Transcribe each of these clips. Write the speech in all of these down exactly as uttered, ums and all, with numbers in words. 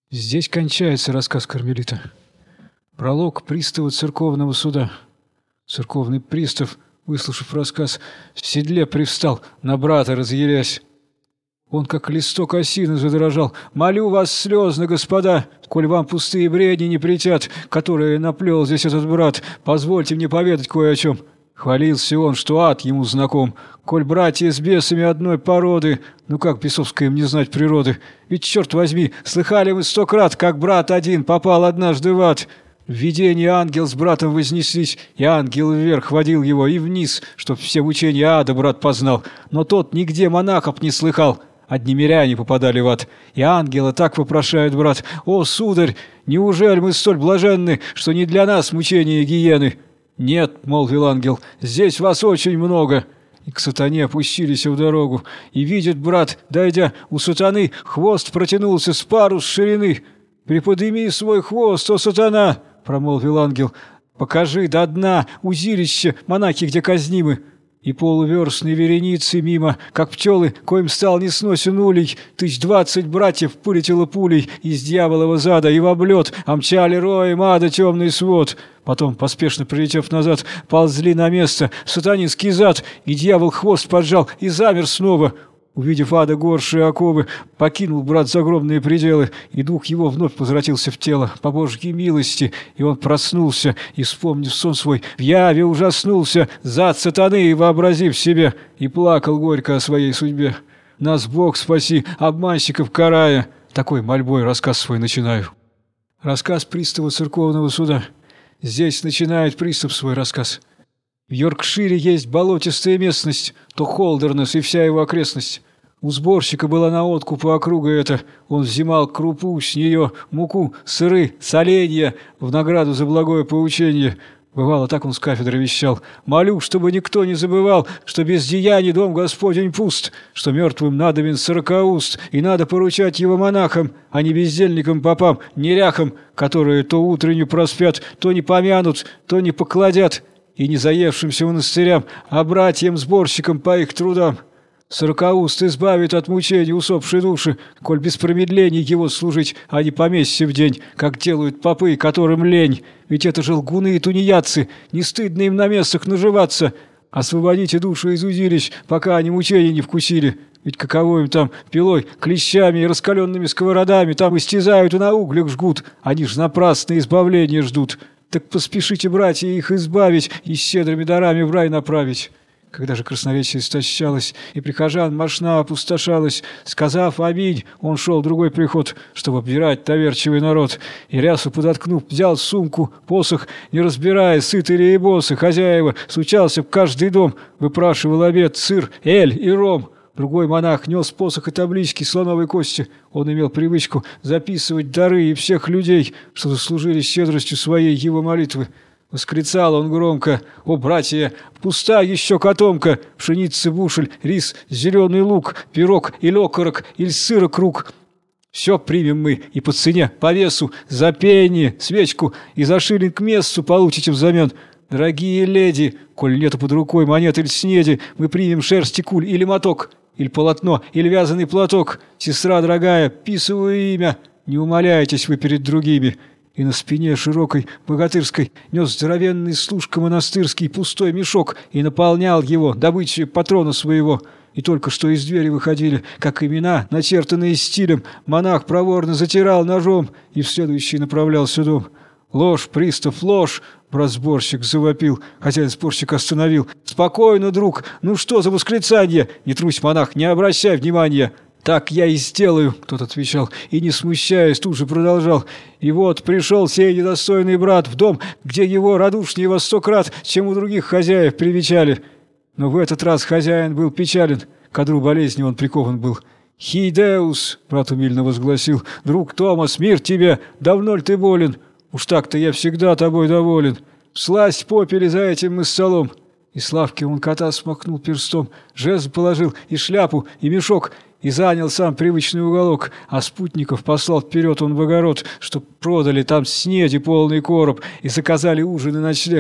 Здесь кончается рассказ кармелита. Пролог пристава церковного суда. Церковный пристав, выслушав рассказ, в седле привстал, на брата разъярясь. Он, как листок осины, задрожал. «Молю вас слезно, господа, коль вам пустые бредни не притят, которые наплел здесь этот брат, позвольте мне поведать кое о чем». Хвалился он, что ад ему знаком. Коль братья с бесами одной породы, ну как бесовская им не знать природы? Ведь, черт возьми, слыхали мы сто крат, как брат один попал однажды в ад. В видении ангел с братом вознеслись, и ангел вверх водил его и вниз, чтоб все учения ада брат познал. Но тот нигде монахов не слыхал. Одни миряне попадали в ад, и ангела так вопрошает брат: «О, сударь, неужели мы столь блаженны, что не для нас мучения гиены?» «Нет, — молвил ангел, — здесь вас очень много». И к сатане опустились в дорогу, и видит брат, дойдя, у сатаны хвост протянулся с парус ширины. «Приподними свой хвост, о сатана! — промолвил ангел, — покажи до дна узилище монахи, где казнимы». И полуверстной вереницы мимо, как пчелы, коим стал несносен улей, тысяч двадцать братьев полетело пулей из дьяволова зада, и в облет омчали роем ада темный свод. Потом, поспешно прилетев назад, ползли на место сатанинский зад, и дьявол хвост поджал и замер снова. Увидев ада горшие оковы, покинул брат загробные пределы, и дух его вновь возвратился в тело по Божьей милости, и он проснулся, и, вспомнив сон свой, в яве ужаснулся, зад сатаны вообразив себе, и плакал горько о своей судьбе. Нас Бог спаси, обманщиков карая. Такой мольбой рассказ свой начинаю. Рассказ пристава церковного суда. Здесь начинает пристав свой рассказ. В Йоркшире есть болотистая местность, то Холдернес и вся его окрестность. У сборщика была на откуп округа эта, он взимал крупу с нее, муку, сыры, соленья в награду за благое поучение. Бывало, так он с кафедры вещал: «Молю, чтобы никто не забывал, что без деяний дом Господень пуст, что мертвым надобен сорокауст, и надо поручать его монахам, а не бездельникам попам, неряхам, которые то утреннюю проспят, то не помянут, то не покладят, и не заевшимся монастырям, а братьям-сборщикам по их трудам. Сорокауст избавит от мучений усопшей души, коль без промедлений его служить, а не по месяце в день, как делают попы, которым лень. Ведь это же лгуны и тунеядцы, не стыдно им на местах наживаться. Освободите душу из узилищ, пока они мучений не вкусили. Ведь каково им там пилой, клещами и раскаленными сковородами там истязают и на углях жгут, они ж напрасно избавления ждут. Так поспешите, братья, их избавить и щедрыми дарами в рай направить». Когда же красноречие истощалось, и прихожан мощна опустошалась, сказав «Аминь», он шел в другой приход, чтобы обдирать доверчивый народ, и рясу подоткнув, взял сумку, посох, не разбирая, сыт или и босы, хозяева, стучался в каждый дом, выпрашивал обед, сыр, эль и ром. Другой монах нес посох и таблички слоновой кости. Он имел привычку записывать дары и всех людей, что заслужили щедростью своей его молитвы. Восклицал он громко: «О, братья, пуста еще котомка, пшеницы бушель, рис, зеленый лук, пирог или окорок, или сыра круг. Все примем мы, и по цене, по весу, за пенни, свечку, и за шиллинг мессу получите взамен. Дорогие леди, коль нету под рукой монет или снеди, мы примем шерсти куль или моток, или полотно, или вязаный платок. Сестра дорогая, писываю имя, не умоляйтесь вы перед другими». И на спине широкой, богатырской, нес здоровенный служка монастырский пустой мешок и наполнял его добычей патрона своего. И только что из двери выходили, как имена, начертанные стилем, монах проворно затирал ножом и в следующий направлялся дом. «Ложь, пристав, ложь!» — брат-сборщик завопил. Хозяин сборщик остановил. «Спокойно, друг! Ну что за восклицание? Не трусь, монах, не обращай внимания!» «Так я и сделаю», — тот отвечал, и, не смущаясь, тут же продолжал. «И вот пришел сей недостойный брат в дом, где его радушнее во сто крат, чем у других хозяев привечали». Но в этот раз хозяин был печален, к одру болезни он прикован был. «Хидеус», — брат умильно возгласил, — «друг Томас, мир тебе, давно ли ты болен? Уж так-то я всегда тобой доволен. Всласть попели за этим мы столом». И Славке он кота смахнул перстом, жезл положил, и шляпу, и мешок, и занял сам привычный уголок, а спутников послал вперед он в огород, чтоб продали там снеди полный короб и заказали ужин и ночлег.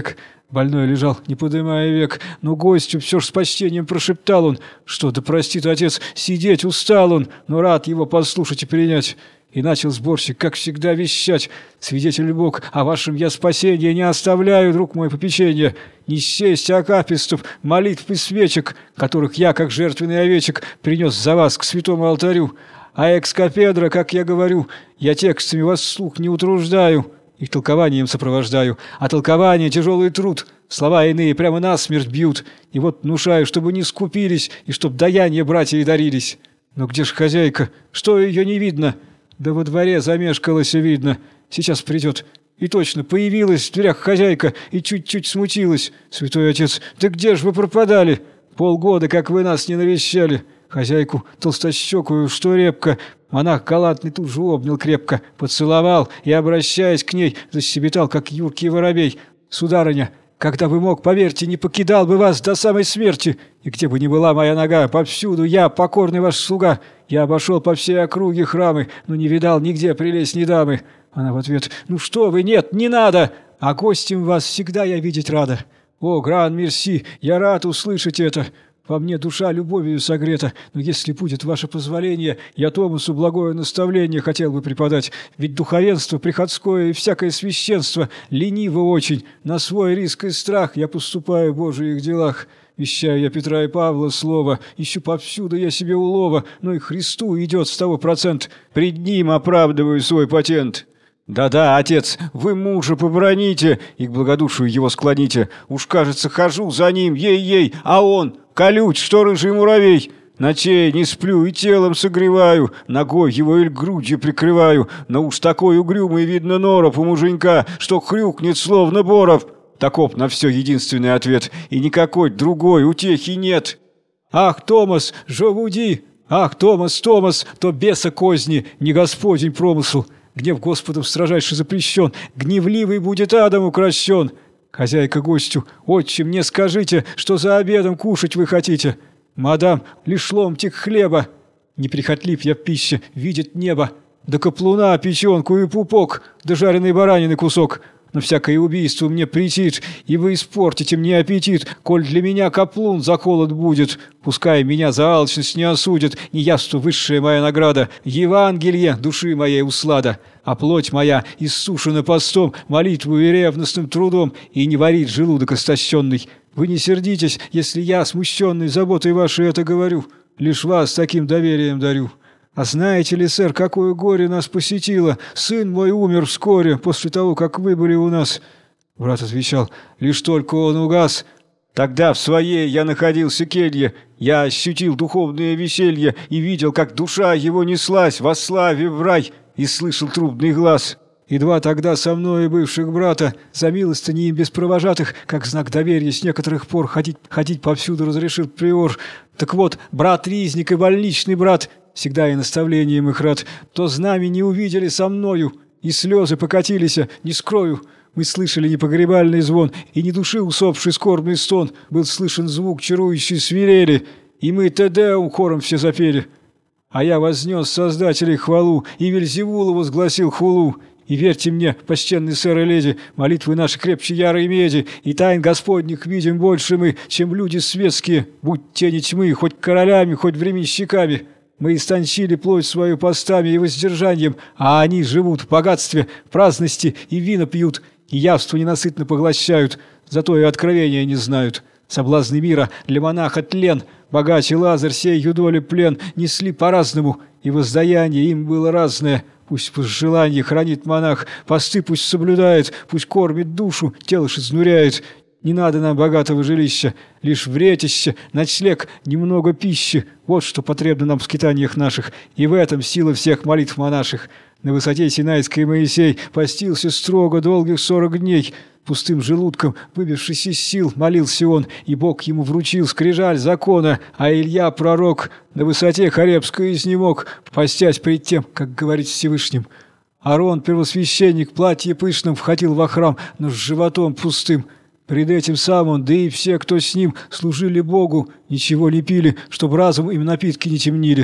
Больной лежал, не подымая век, но гостю все ж с почтением прошептал он, что да простит отец, сидеть устал он, но рад его послушать и принять. И начал сборщик, как всегда, вещать: «Свидетель Бог, о вашем я спасении не оставляю, друг мой, попечения, не счесть акафистов, молитв и свечек, которых я, как жертвенный овечек, принес за вас к святому алтарю. А экскапедра, как я говорю, я текстами вас вслух не утруждаю, их толкованием сопровождаю, а толкование — тяжелый труд, слова иные прямо насмерть бьют, и вот внушаю, чтобы не скупились, и чтоб даяния братья и дарились. Но где ж хозяйка? Что ее не видно? Да во дворе замешкалась, видно, сейчас придет». И точно, появилась в дверях хозяйка и чуть-чуть смутилась. «Святой отец, да где ж вы пропадали? Полгода, как вы нас не навещали». Хозяйку толстощекую, что репка, монах галантный тут же обнял крепко, поцеловал и, обращаясь к ней, защебетал, как юркий воробей: «Сударыня, когда бы мог, поверьте, не покидал бы вас до самой смерти. И где бы ни была моя нога, повсюду я, покорный ваш слуга. Я обошел по всей округе храмы, но не видал нигде прелестней дамы». Она в ответ: «Ну что вы, нет, не надо, а гостем вас всегда я видеть рада. О, гран-мерси, я рад услышать это. Во мне душа любовью согрета, но если будет ваше позволение, я Томасу благое наставление хотел бы преподать, ведь духовенство приходское и всякое священство лениво очень, на свой риск и страх я поступаю в Божиих делах. Вещаю я Петра и Павла слово, ищу повсюду я себе улова, но и Христу идет с того процент, пред ним оправдываю свой патент». «Да-да, отец, вы мужа побраните и к благодушию его склоните. Уж, кажется, хожу за ним, ей-ей, а он колюч, что рыжий муравей. Ночей не сплю и телом согреваю, ногой его или грудью прикрываю, но уж такой угрюмый видно норов у муженька, что хрюкнет словно боров». Таков на все единственный ответ, и никакой другой утехи нет. «Ах, Томас, жовуди! Ах, Томас, Томас, то беса козни, не Господень промысл. Гнев Господом строжайше запрещен, гневливый будет адом укращен». Хозяйка гостю: «Отче, мне скажите, что за обедом кушать вы хотите?» «Мадам, лишь ломтик хлеба». «Неприхотлив я в пище, видит небо. Да каплуна, печенку и пупок, да жареной баранины кусок. Но всякое убийство мне претит, и вы испортите мне аппетит, коль для меня каплун за холод будет. Пускай меня за алчность не осудят, неявство высшая моя награда, Евангелие души моей услада. А плоть моя иссушена постом, молитву и ревностным трудом, и не варит желудок истощенный. Вы не сердитесь, если я, смущенный заботой вашей, это говорю, лишь вас таким доверием дарю. А знаете ли, сэр, какое горе нас посетило? Сын мой умер вскоре, после того, как вы были у нас». Брат отвечал: «Лишь только он угас. Тогда в своей я находился келье, я ощутил духовное веселье и видел, как душа его неслась во славе в рай, и слышал трубный глаз. Едва тогда со мной бывших брата, за милостыни им без провожатых, как знак доверия с некоторых пор ходить, ходить повсюду разрешил приор. Так вот, брат-ризник и больничный брат, всегда и наставлением их рад, то знамя не увидели со мною, и слезы покатились, не скрою. Мы слышали непогребальный звон, и не души усопший скорбный стон, был слышен звук чарующей свирели, и мы Те-Деум хором все запели. А я вознес Создателей хвалу, и Вельзевула возгласил хулу. И верьте мне, почтенный сэр и леди, молитвы наши крепче ярой меди, и тайн Господних видим больше мы, чем люди светские, будь тени тьмы, хоть королями, хоть временщиками. Мы истончили плоть свою постами и воздержанием, а они живут в богатстве, в праздности и вина пьют, и явство ненасытно поглощают, зато и откровения не знают. Соблазны мира для монаха тлен, богач и Лазарь сей юдоли плен несли по-разному, и воздаяние им было разное. Пусть по желанию хранит монах, посты пусть соблюдает, пусть кормит душу, тело ж изнуряет. Не надо нам богатого жилища, лишь вретище, ночлег, немного пищи. Вот что потребно нам в скитаниях наших, и в этом сила всех молитв монаших. На высоте Синайской Моисей постился строго долгих сорок дней. Пустым желудком, выбившись из сил, молился он, и Бог ему вручил скрижаль закона, а Илья, пророк, на высоте Хоребской изнемог, постясь пред тем, как говорить Всевышним. Аарон, первосвященник, платье пышным входил во храм, но с животом пустым. Пред этим сам он, да и все, кто с ним, служили Богу, ничего не пили, чтоб разум им напитки не темнили.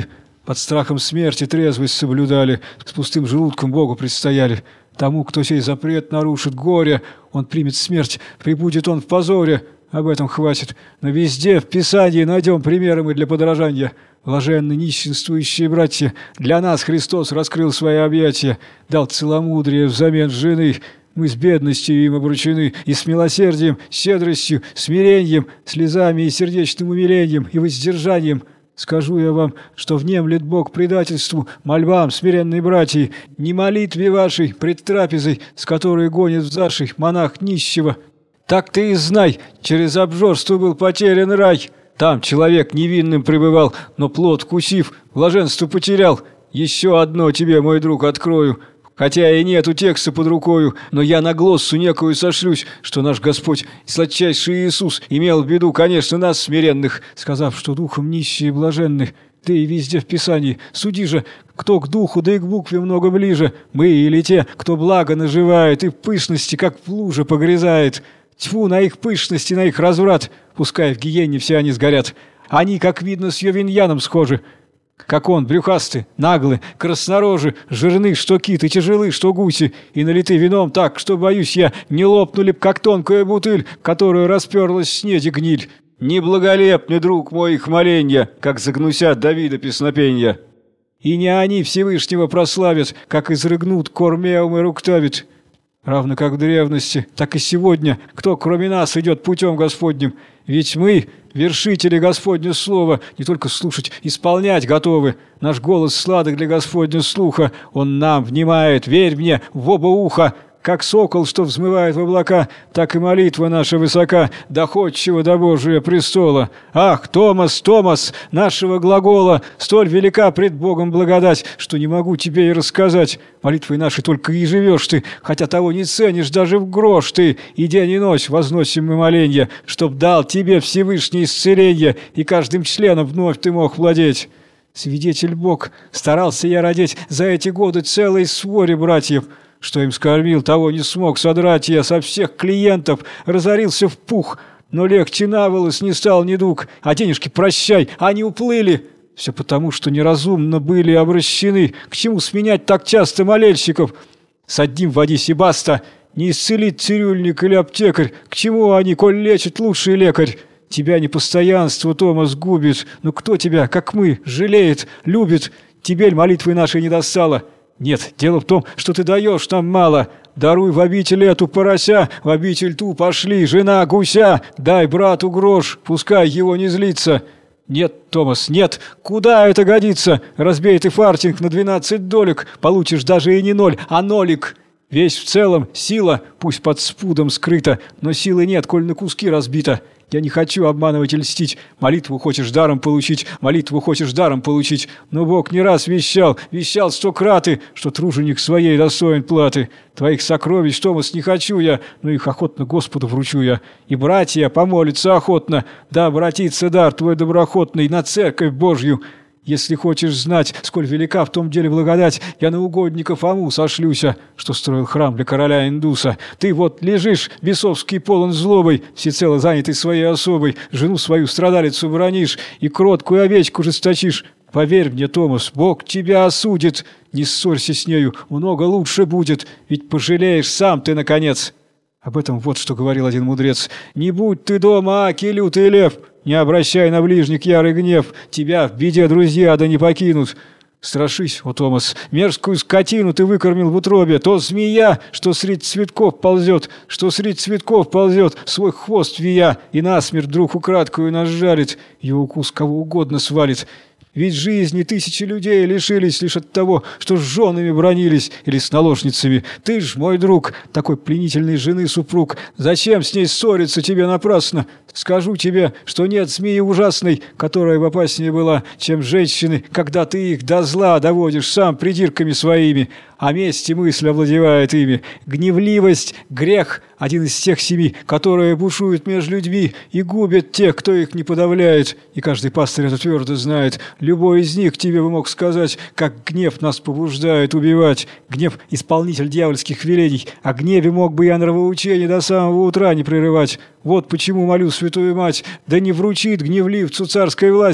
Под страхом смерти трезвость соблюдали, с пустым желудком Богу предстояли. Тому, кто сей запрет нарушит горе, он примет смерть, прибудет он в позоре. Об этом хватит. Но везде в Писании найдем примеры мы для подражания. Блаженны нищенствующие братья, для нас Христос раскрыл свои объятия, дал целомудрие взамен жены. Мы с бедностью им обручены, и с милосердием, щедростью, смирением, слезами и сердечным умилением, и воздержанием. Скажу я вам, что внемлет Бог предательству, мольбам смиренной братьи, не молитве вашей пред трапезой, с которой гонит взаший монах нищего. Так ты и знай, через обжорство был потерян рай. Там человек невинным пребывал, но плод вкусив, блаженство потерял. Еще одно тебе, мой друг, открою. Хотя и нету текста под рукою, но я на глоссу некую сошлюсь, что наш Господь, сладчайший Иисус, имел в виду, конечно, нас, смиренных, сказав, что духом нищие и блаженны. Ты и везде в Писании. Суди же, кто к духу, да и к букве много ближе, мы или те, кто благо наживает и в пышности, как в луже, погрязает. Тьфу на их пышность и на их разврат, пускай в гиене все они сгорят. Они, как видно, с Йовиньяном схожи. Как он, брюхасты, наглы, краснорожи, жирны, что киты, тяжелы, что гуси, и налиты вином так, что, боюсь я, не лопнули б, как тонкая бутыль, которую расперлась снеди гниль. Неблаголепный, друг мой, их моленья, как загнусят Давида песнопенья. И не они Всевышнего прославят, как изрыгнут Кормеум и Руктавит. Равно как в древности, так и сегодня, кто кроме нас идет путем Господним. Ведь мы, вершители Господня слова, не только слушать, исполнять готовы. Наш голос сладок для Господня слуха, он нам внимает, верь мне, в оба уха. Как сокол, что взмывает в облака, так и молитва наша высока, доходчива до Божия престола. Ах, Томас, Томас, нашего глагола, столь велика пред Богом благодать, что не могу тебе и рассказать. Молитвой нашей только и живешь ты, хотя того не ценишь даже в грош ты. И день и ночь возносим мы моленья, чтоб дал тебе Всевышний исцеление, и каждым членом вновь ты мог владеть. Свидетель Бог, старался я родить за эти годы целой своре братьев. Что им скормил, того не смог содрать я со всех клиентов, разорился в пух, но легче на волос не стал недуг, а денежки прощай, они уплыли. Все потому, что неразумно были обращены, к чему сменять так часто молельщиков. С одним водись и баста, не исцелит цирюльник или аптекарь, к чему они, коль лечит лучший лекарь. Тебя непостоянство, Томас, губит, но кто тебя, как мы, жалеет, любит, тебе молитвы нашей не достало. Нет, дело в том, что ты даешь нам мало. Даруй в обитель эту порося, в обитель ту пошли, жена гуся. Дай брату грош, пускай его не злится. Нет, Томас, нет, куда это годится? Разбей ты фартинг на двенадцать долек, получишь даже и не ноль, а нолик. Весь в целом сила, пусть под спудом скрыта, но силы нет, коль на куски разбита. Я не хочу обманывать и льстить. Молитву хочешь даром получить, молитву хочешь даром получить. Но Бог не раз вещал, вещал сто краты, что труженик своей достоин платы. Твоих сокровищ, Томас, не хочу я, но их охотно Господу вручу я. И братья помолятся охотно, да обратится дар твой доброхотный на церковь Божью. Если хочешь знать, сколь велика в том деле благодать, я на угодника Фому сошлюся, что строил храм для короля Индуса. Ты вот лежишь, бесовский полон злобой, всецело занятый своей особой, жену свою страдалицу бронишь и кроткую овечку жесточишь. Поверь мне, Томас, Бог тебя осудит, не ссорься с нею, много лучше будет, ведь пожалеешь сам ты, наконец». Об этом вот что говорил один мудрец. «Не будь ты дома, аки лютый лев, не обращай на ближних ярый гнев, тебя в беде друзья да не покинут». Страшись, о Томас, мерзкую скотину ты выкормил в утробе, то змея, что средь цветков ползет, что средь цветков ползет, свой хвост вия, и насмерть вдруг украдкую нас жарит, его укус кого угодно свалит. Ведь жизни тысячи людей лишились лишь от того, что с женами бранились или с наложницами. Ты ж, мой друг, такой пленительной жены супруг, зачем с ней ссориться тебе напрасно? Скажу тебе, что нет змеи ужасной, которая бы опаснее была, чем женщины, когда ты их до зла доводишь сам придирками своими, а месть и мысль овладевает ими. Гневливость, грех – один из тех семи, которые бушуют между людьми и губят тех, кто их не подавляет. И каждый пастырь это твердо знает. Любой из них тебе бы мог сказать, как гнев нас побуждает убивать. Гнев – исполнитель дьявольских велений. О гневе мог бы я нравоучение до самого утра не прерывать. Вот почему молю Святую Мать, да не вручит гневливцу царской власти.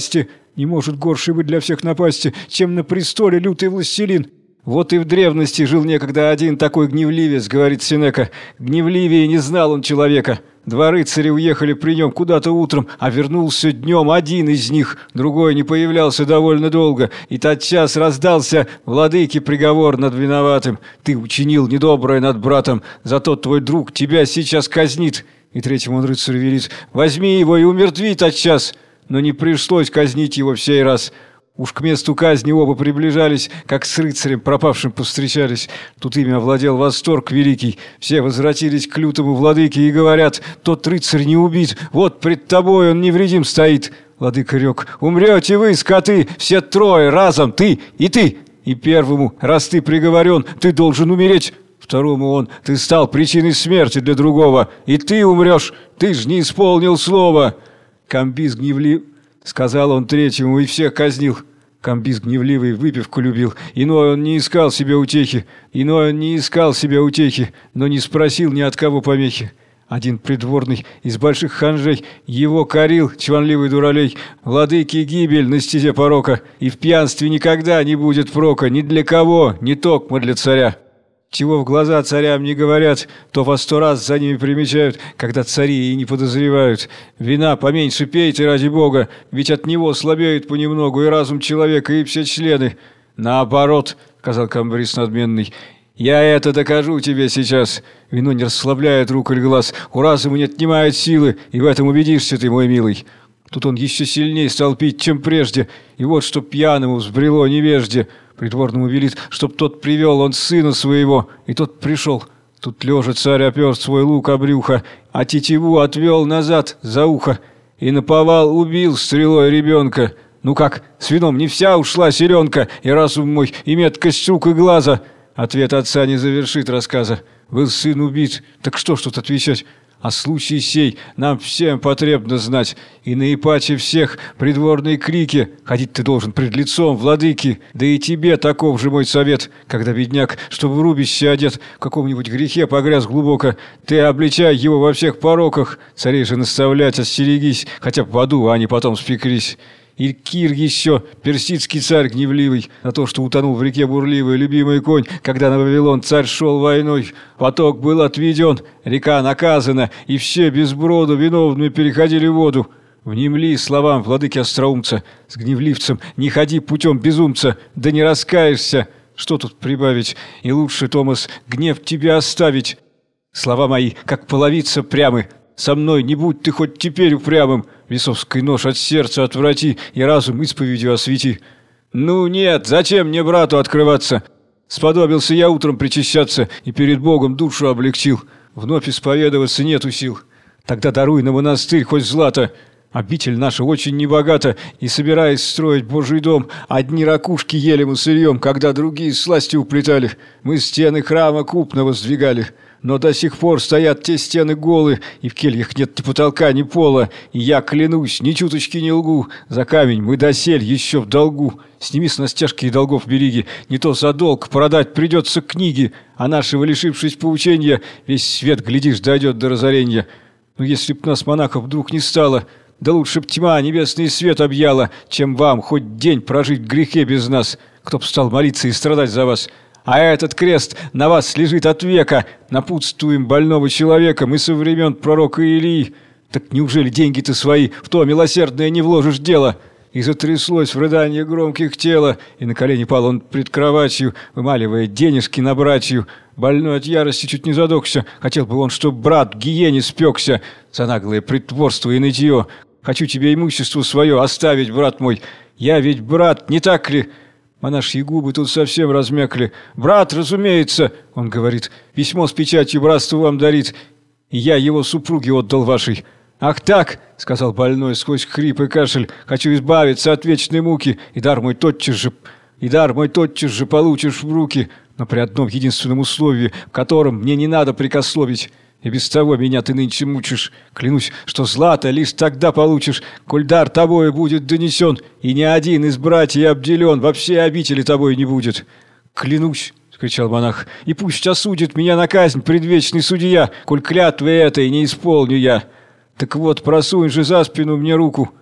Не может горше быть для всех напасти, чем на престоле лютый властелин. Вот и в древности жил некогда один такой гневливец, говорит Сенека. Гневливее не знал он человека. Два рыцаря уехали при нем куда-то утром, а вернулся днем один из них, другой не появлялся довольно долго, и тотчас раздался владыке приговор над виноватым. Ты учинил недоброе над братом, зато твой друг тебя сейчас казнит. И третьему он рыцарю велит: возьми его и умертви тотчас. Но не пришлось казнить его в сей раз. Уж к месту казни оба приближались, как с рыцарем пропавшим повстречались. Тут ими овладел восторг великий. Все возвратились к лютому владыке и говорят: тот рыцарь не убит, вот пред тобой он невредим стоит. Владыка рёк: умрете вы, скоты, все трое разом, ты и ты. И первому: раз ты приговорен, ты должен умереть. Второму он: ты стал причиной смерти для другого, и ты умрешь, ты ж не исполнил слова. Камбис гневлив, сказал он третьему, и всех казнил. Камбис гневливый выпивку любил, иной он не искал себе утехи, иной он не искал себе утехи, но не спросил ни от кого помехи. Один придворный из больших ханжей его корил, чванливый дуралей: владыки гибель на стезе порока, и в пьянстве никогда не будет прока ни для кого, ни токмо для царя. Чего в глаза царям не говорят, то во сто раз за ними примечают, когда цари и не подозревают. Вина поменьше пейте, ради бога, ведь от него слабеют понемногу и разум человека, и все члены. Наоборот, сказал камбрис надменный, я это докажу тебе сейчас. Вино не расслабляет рук или глаз, у разума не отнимает силы, и в этом убедишься ты, мой милый. Тут он еще сильнее стал пить, чем прежде, и вот что пьяному взбрело невежде. Придворному велит, чтоб тот привел он сына своего, и тот пришел. Тут лежа царь опер свой лук о брюхо, а тетиву отвел назад за ухо, и наповал убил стрелой ребенка. Ну как, с вином не вся ушла селенка, и разум мой, и меткость рук и глаза? Ответ отца не завершит рассказа. Был сын убит, так что ж тут отвечать? А случай сей нам всем потребно знать, и наипаче всех придворные крики ходить ты должен пред лицом владыки, да и тебе таков же мой совет, когда бедняк, чтобы в рубище одет, в каком-нибудь грехе погряз глубоко, ты обличай его во всех пороках, царей же наставлять остерегись, хотя бы в аду, а не потом спеклись. И Кир еще, персидский царь гневливый, на то, что утонул в реке бурливый любимый конь, когда на Вавилон царь шел войной. Поток был отведен, река наказана, и все без броду виновные переходили воду. Внемли словам владыки остроумца, с гневливцем не ходи путем безумца, да не раскаешься. Что тут прибавить? И лучше, Томас, гнев тебе оставить. Слова мои, как половица прямы. Со мной не будь ты хоть теперь упрямым, весовский нож от сердца отврати и разум исповедью освети. Ну нет, зачем мне брату открываться? Сподобился я утром причащаться и перед Богом душу облегчил. Вновь исповедоваться нету сил. Тогда даруй на монастырь хоть злато. Обитель наша очень небогата, и, собираясь строить Божий дом, одни ракушки ели мы сырьем, когда другие сласти уплетали. Мы стены храма купного сдвигали. Но до сих пор стоят те стены голы, и в кельях нет ни потолка, ни пола. И я клянусь, ни чуточки не лгу, за камень мы досель еще в долгу. Сними с нас тяжких долгов береги, не то за долг продать придется книги, а нашего, лишившись поучения, весь свет, глядишь, дойдет до разорения. Но если б нас, монахов, вдруг не стало, да лучше б тьма небесный свет объяла, чем вам хоть день прожить в грехе без нас, кто б стал молиться и страдать за вас. А этот крест на вас лежит от века, напутствуем больного человека мы со времен пророка Илии. Так неужели деньги-то свои в то милосердное не вложишь дело? И затряслось в рыдании громких тела, и на колени пал он пред кроватью, вымаливая денежки на братью. Больной от ярости чуть не задохся, хотел бы он, чтоб брат в гиене спекся за наглое притворство и нытье. Хочу тебе имущество свое оставить, брат мой, я ведь брат, не так ли? Монашьи губы тут совсем размякли. «Брат, разумеется!» — он говорит. «Письмо с печатью братству вам дарит, и я его супруге отдал вашей». «Ах так!» — сказал больной сквозь хрип и кашель. «Хочу избавиться от вечной муки, и дар мой тотчас же, и дар мой тотчас же получишь в руки, но при одном единственном условии, в котором мне не надо прикословить. И без того меня ты нынче мучишь. Клянусь, что злато лишь тогда получишь, коль дар тобою будет донесен, и ни один из братьев обделен, во всей обители тобой не будет». «Клянусь!» — скричал монах. «И пусть осудит меня на казнь предвечный судья, коль клятвы этой не исполню я. Так вот, просунь же за спину мне руку».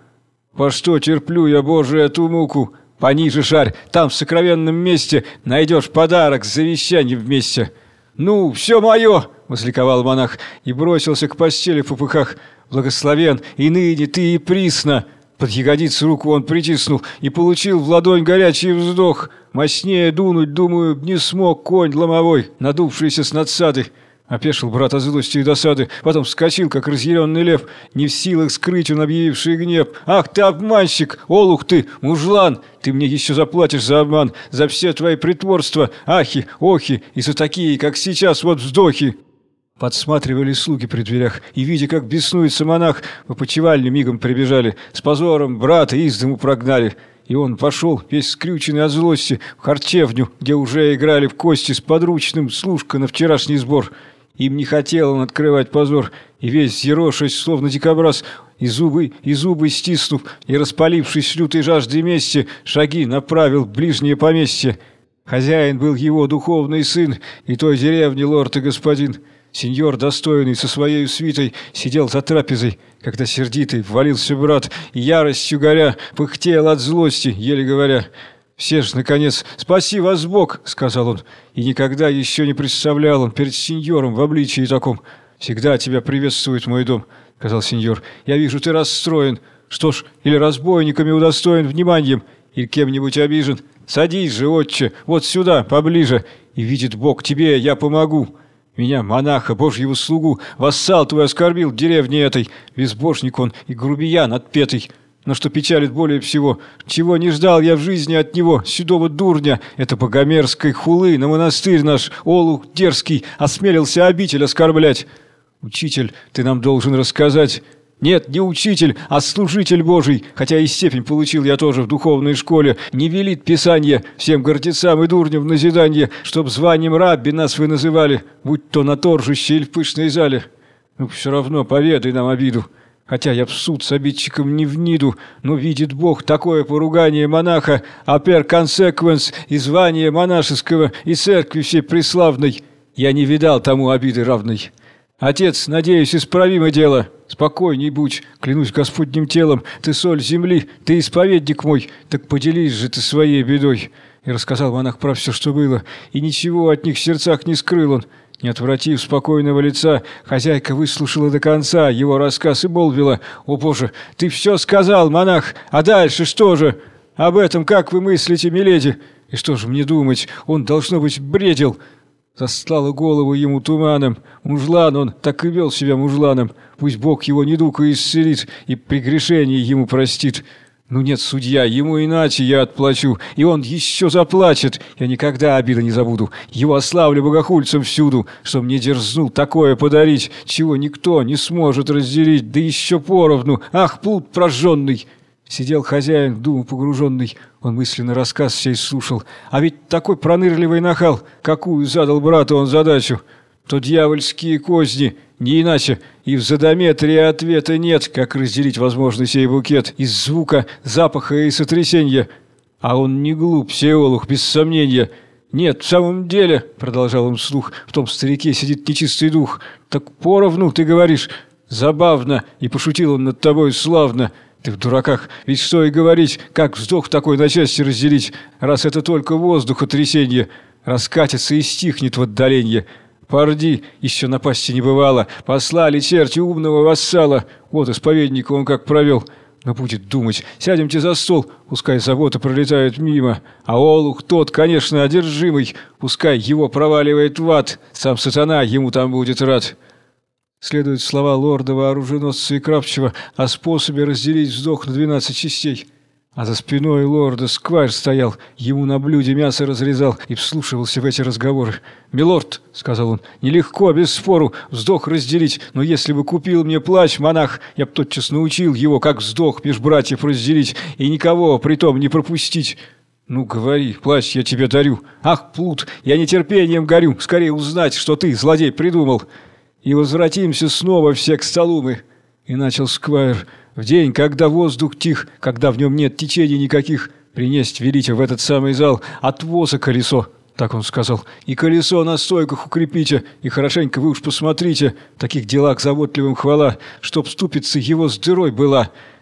По что терплю я, Боже, эту муку? Пониже шарь, там в сокровенном месте найдешь подарок с завещанием вместе». «Ну, все мое!» — возликовал монах и бросился к постели в попыхах. «Благословен и ныне ты и присно!» Под ягодицу руку он притиснул и получил в ладонь горячий вздох. Мощнее дунуть, думаю, не смог конь ломовой, надувшийся с надсады. Опешил брат от злости и досады, потом вскочил, как разъяренный лев, не в силах скрыть он объявивший гнев. «Ах ты, обманщик! Олух ты, мужлан! Ты мне еще заплатишь за обман, за все твои притворства, ахи, охи, и за такие, как сейчас, вот вздохи!» Подсматривали слуги при дверях, и, видя, как беснуется монах, в опочивальню мигом прибежали, с позором брата из дому прогнали. И он пошел, весь скрюченный от злости, в харчевню, где уже играли в кости с подручным служка на вчерашний сбор. Им не хотел он открывать позор, и весь зерошась, словно дикобраз, и зубы, и зубы стиснув, и распалившись лютой жаждой мести, шаги направил в ближнее поместье. Хозяин был его духовный сын, и той деревни лорд и господин. Сеньор, достойный со своей свитой, сидел за трапезой, когда сердитый ввалился брат, и яростью горя, пыхтел от злости, еле говоря. «Все ж, наконец, спаси вас Бог!» — сказал он. И никогда еще не представлял он перед сеньором в обличии таком. «Всегда тебя приветствует мой дом», — сказал сеньор. «Я вижу, ты расстроен. Что ж, или разбойниками удостоен вниманием, или кем-нибудь обижен. Садись же, отче, вот сюда, поближе, и видит Бог тебе, я помогу. Меня, монаха, божьего слугу, вассал твой оскорбил в деревне этой, безбожник он и грубиян отпетый. Но что печалит более всего, чего не ждал я в жизни от него, седого дурня, это богомерзкой хулы на монастырь наш, олух дерзкий, осмелился обитель оскорблять. Учитель, ты нам должен рассказать». «Нет, не учитель, а служитель Божий, хотя и степень получил я тоже в духовной школе. Не велит Писание всем гордецам и дурням в назиданье, чтоб званием рабби нас вы называли, будь то на торжище или в пышной зале. Ну, все равно поведай нам обиду. Хотя я в суд с обидчиком не вниду, но видит Бог такое поругание монаха, а пер консеквенс и звание монашеского, и церкви всей преславной. Я не видал тому обиды равной. Отец, надеюсь, исправимо дело. Спокойней будь, клянусь Господним телом, ты соль земли, ты исповедник мой, так поделись же ты своей бедой». И рассказал монах про все, что было, и ничего от них в сердцах не скрыл он. Не отвратив спокойного лица, хозяйка выслушала до конца его рассказ и молвила: «О, Боже, ты все сказал, монах, а дальше что же? Об этом как вы мыслите, миледи? И что же мне думать, он, должно быть, бредил». Застлала голову ему туманом. Мужлан он, так и вел себя мужланом. Пусть Бог его недуга исцелит и прегрешение ему простит. Ну нет, судья, ему иначе я отплачу, и он еще заплачет. Я никогда обиды не забуду. Его ославлю богохульцем всюду, что мне дерзнул такое подарить, чего никто не сможет разделить, да еще поровну. Ах, плут прожженный!» Сидел хозяин в думу погруженный, он мысленно рассказ сей слушал. А ведь такой пронырливый нахал, какую задал брату он задачу. То дьявольские козни, не иначе, и в задометрии ответа нет, как разделить возможный сей букет из звука, запаха и сотрясения. А он не глуп, сеолух, без сомнения. «Нет, в самом деле, — продолжал он вслух, — в том старике сидит нечистый дух. Так поровну, ты говоришь, забавно, и пошутил он над тобой славно. Ты в дураках, ведь что и говорить, как вздох такой на части разделить, раз это только воздуха трясенье, раскатится и стихнет в отдаленье. Порди, еще напасти не бывало, послали черти умного вассала, вот исповедника он как провел. Но будет думать, сядемте за стол, пускай забота пролетает мимо, а олух тот, конечно, одержимый, пускай его проваливает в ад, сам сатана ему там будет рад». Следуют слова лорда-вооруженосца и Кравчева о способе разделить вздох на двенадцать частей. А за спиной лорда сквайр стоял, ему на блюде мясо разрезал и вслушивался в эти разговоры. «Милорд, — сказал он, — нелегко, без спору, вздох разделить, но если бы купил мне плащ, монах, я б тотчас научил его, как вздох меж братьев разделить и никого притом не пропустить». «Ну, говори, плащ я тебе дарю. Ах, плут, я нетерпением горю, скорее узнать, что ты, злодей, придумал. И возвратимся снова все к столу мы». И начал сквайр: «В день, когда воздух тих, когда в нем нет течений никаких, принесть велите в этот самый зал от воза колесо». Так он сказал. «И колесо на стойках укрепите, и хорошенько вы уж посмотрите, в таких делах заботливым хвала, чтоб ступица его с дырой была.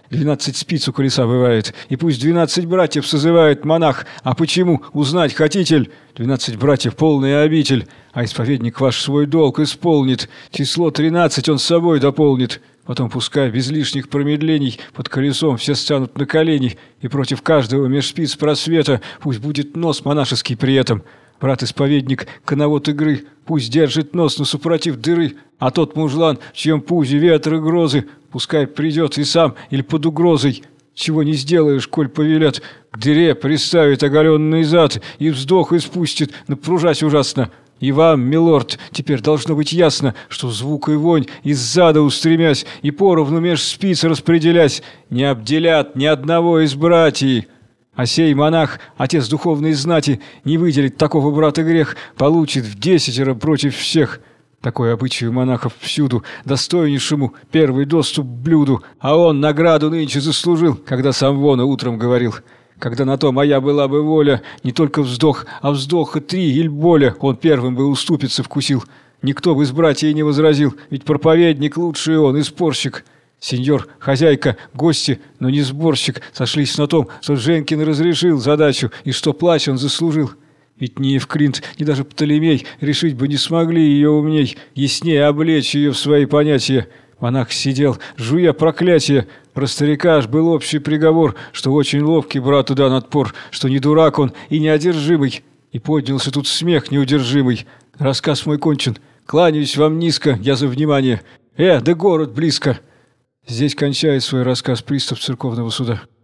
Двенадцать спиц у колеса бывает, и пусть двенадцать братьев созывает монах. А почему, узнать хотите ль? Двенадцать братьев — полная обитель, а исповедник ваш свой долг исполнит. Число тринадцать он с собой дополнит. Потом пускай без лишних промедлений под колесом все станут на колени, и против каждого меж спиц просвета пусть будет нос монашеский при этом. Брат-исповедник, коновод игры, пусть держит нос на супротив дыры, а тот мужлан, в чьем пузе ветр и грозы, пускай придет и сам или под угрозой. Чего не сделаешь, коль повелят, к дыре приставит оголенный зад и вздох испустит, напружась ужасно. И вам, милорд, теперь должно быть ясно, что звук и вонь из зада устремясь и поровну меж спиц распределясь, не обделят ни одного из братьев. А сей монах, отец духовной знати, не выделит такого брата грех, получит в десятеро против всех. Такой обычай у монахов всюду, достойнейшему первый доступ к блюду, а он награду нынче заслужил, когда сам вон утром говорил. Когда на то моя была бы воля, не только вздох, а вздоха три или более, он первым бы уступиться вкусил. Никто бы из братьев не возразил, ведь проповедник лучший он и спорщик. Сеньор, хозяйка, гости, но не сборщик, сошлись на том, что Женькин разрешил задачу и что плач он заслужил. Ведь ни Евклинт, ни даже Птолемей решить бы не смогли ее умней, яснее облечь ее в свои понятия. Монах сидел, жуя проклятие. Про старика аж был общий приговор, что очень ловкий брату дан отпор, что не дурак он и неодержимый. И поднялся тут смех неудержимый. Рассказ мой кончен. Кланяюсь вам низко, я за внимание. Э, да город близко. Здесь кончает свой рассказ пристав церковного суда.